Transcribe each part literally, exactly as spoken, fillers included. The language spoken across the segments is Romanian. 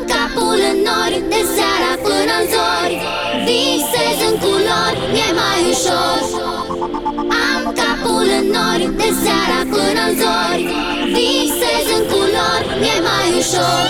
capul în nori, de seara până în zori. Visez în culori, mi-e mai ușor. Am capul în nori, de seara până în zori. Visez în culori, mi-e mai ușor.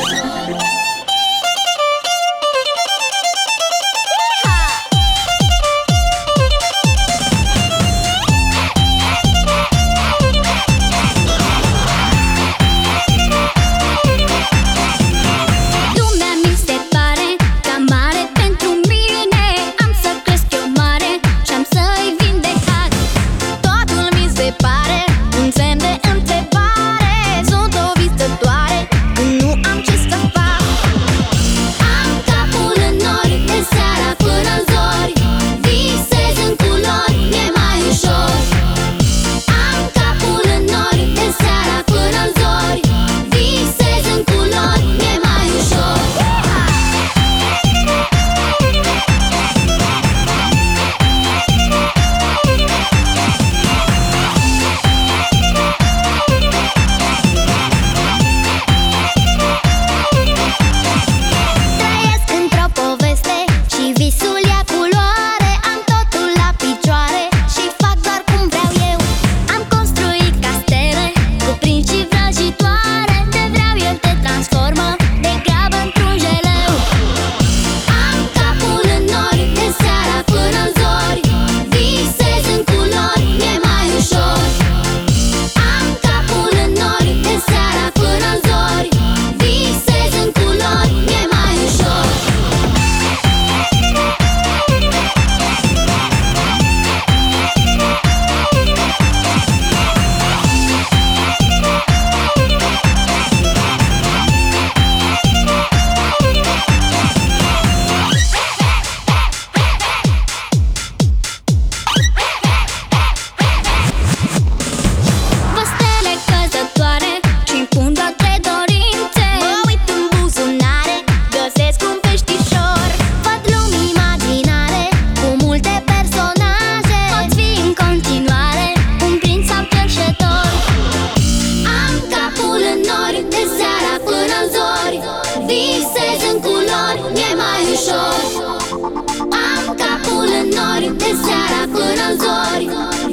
Visez în culori, mi-e mai ușor. Am capul în nori, de seara până în zori.